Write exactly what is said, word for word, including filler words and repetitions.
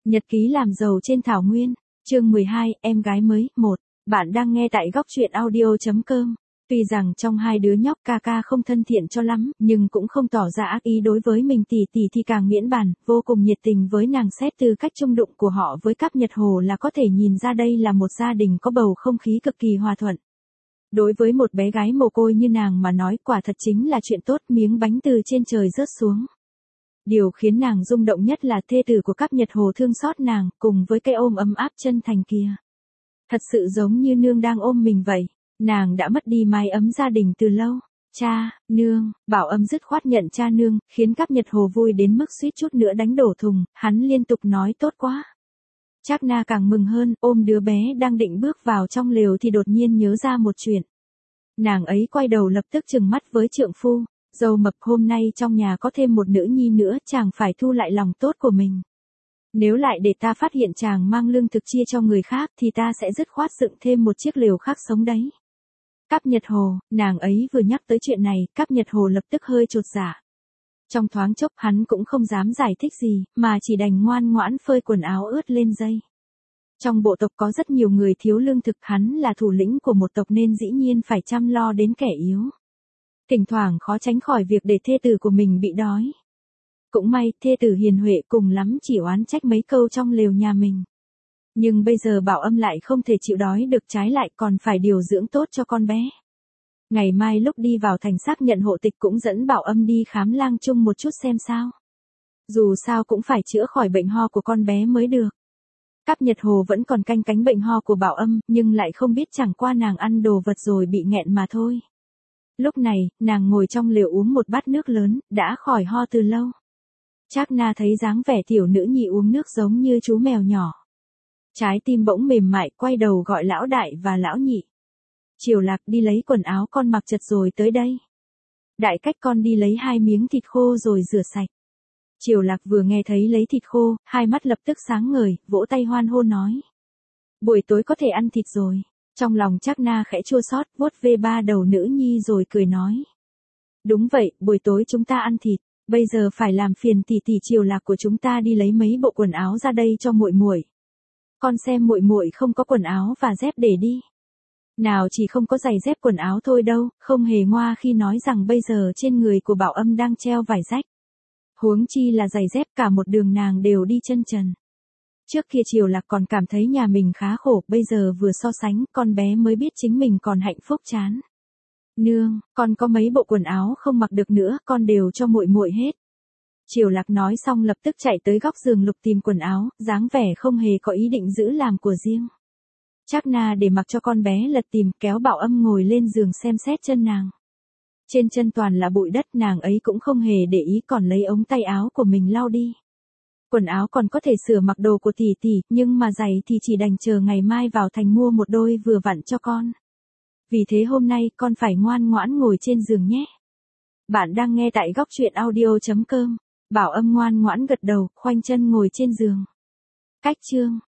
Nhật ký làm giàu trên thảo nguyên, chương mười hai, em gái mới, một. Bạn đang nghe tại góc truyện audio chấm com. Tuy rằng trong hai đứa nhóc ca ca không thân thiện cho lắm, nhưng cũng không tỏ ra ác ý đối với mình tỷ tỷ thì càng miễn bàn, vô cùng nhiệt tình với nàng. Xét từ cách chung đụng của họ với Cáp Nhật Hồ là có thể nhìn ra đây là một gia đình có bầu không khí cực kỳ hòa thuận. Đối với một bé gái mồ côi như nàng mà nói quả thật chính là chuyện tốt, miếng bánh từ trên trời rớt xuống. Điều khiến nàng rung động nhất là thê tử của Cáp Nhật Hồ thương xót nàng, cùng với cái ôm ấm áp chân thành kia. Thật sự giống như nương đang ôm mình vậy. Nàng đã mất đi mái ấm gia đình từ lâu. Cha, nương, Bảo Âm dứt khoát nhận cha nương, khiến Cáp Nhật Hồ vui đến mức suýt chút nữa đánh đổ thùng, hắn liên tục nói tốt quá. Trác Na càng mừng hơn, ôm đứa bé đang định bước vào trong lều thì đột nhiên nhớ ra một chuyện. Nàng ấy quay đầu lập tức trừng mắt với trượng phu. Dâu mập, hôm nay trong nhà có thêm một nữ nhi nữa, chàng phải thu lại lòng tốt của mình. Nếu lại để ta phát hiện chàng mang lương thực chia cho người khác thì ta sẽ dứt khoát dựng thêm một chiếc lều khác sống đấy. Cáp Nhật Hồ, nàng ấy vừa nhắc tới chuyện này, Cáp Nhật Hồ lập tức hơi chột dạ. Trong thoáng chốc hắn cũng không dám giải thích gì, mà chỉ đành ngoan ngoãn phơi quần áo ướt lên dây. Trong bộ tộc có rất nhiều người thiếu lương thực, hắn là thủ lĩnh của một tộc nên dĩ nhiên phải chăm lo đến kẻ yếu. Thỉnh thoảng khó tránh khỏi việc để thê tử của mình bị đói. Cũng may, thê tử hiền huệ cùng lắm chỉ oán trách mấy câu trong lều nhà mình. Nhưng bây giờ Bảo Âm lại không thể chịu đói được, trái lại còn phải điều dưỡng tốt cho con bé. Ngày mai lúc đi vào thành xác nhận hộ tịch cũng dẫn Bảo Âm đi khám lang chung một chút xem sao. Dù sao cũng phải chữa khỏi bệnh ho của con bé mới được. Cáp Nhật Hồ vẫn còn canh cánh bệnh ho của Bảo Âm, nhưng lại không biết chẳng qua nàng ăn đồ vật rồi bị nghẹn mà thôi. Lúc này, nàng ngồi trong lều uống một bát nước lớn, đã khỏi ho từ lâu. Trác Na thấy dáng vẻ tiểu nữ nhi uống nước giống như chú mèo nhỏ. Trái tim bỗng mềm mại, quay đầu gọi lão đại và lão nhị. Triều Lạc, đi lấy quần áo con mặc chật rồi tới đây. Đại cách con đi lấy hai miếng thịt khô rồi rửa sạch. Triều Lạc vừa nghe thấy lấy thịt khô, hai mắt lập tức sáng ngời, vỗ tay hoan hô nói. Buổi tối có thể ăn thịt rồi. Trong lòng Trác Na khẽ chua xót, vuốt ve ba đầu nữ nhi rồi cười nói. Đúng vậy, buổi tối chúng ta ăn thịt, bây giờ phải làm phiền tỷ tỷ Triều Lạc của chúng ta đi lấy mấy bộ quần áo ra đây cho muội muội. Con xem muội muội không có quần áo và dép để đi. Nào chỉ không có giày dép quần áo thôi đâu, không hề ngoa khi nói rằng bây giờ trên người của Bảo Âm đang treo vải rách. Huống chi là giày dép, cả một đường nàng đều đi chân trần. Trước kia Triều Lạc còn cảm thấy nhà mình khá khổ, bây giờ vừa so sánh, con bé mới biết chính mình còn hạnh phúc chán. Nương, con có mấy bộ quần áo không mặc được nữa, con đều cho muội muội hết. Triều Lạc nói xong lập tức chạy tới góc giường lục tìm quần áo, dáng vẻ không hề có ý định giữ làm của riêng. Trác Na để mặc cho con bé lật tìm, kéo Bảo Âm ngồi lên giường xem xét chân nàng. Trên chân toàn là bụi đất, nàng ấy cũng không hề để ý, còn lấy ống tay áo của mình lau đi. Quần áo còn có thể sửa mặc đồ của tỷ tỷ, nhưng mà giày thì chỉ đành chờ ngày mai vào thành mua một đôi vừa vặn cho con. Vì thế hôm nay con phải ngoan ngoãn ngồi trên giường nhé. Bạn đang nghe tại góc truyện audio chấm com. Bảo Âm ngoan ngoãn gật đầu, khoanh chân ngồi trên giường. Cách chương,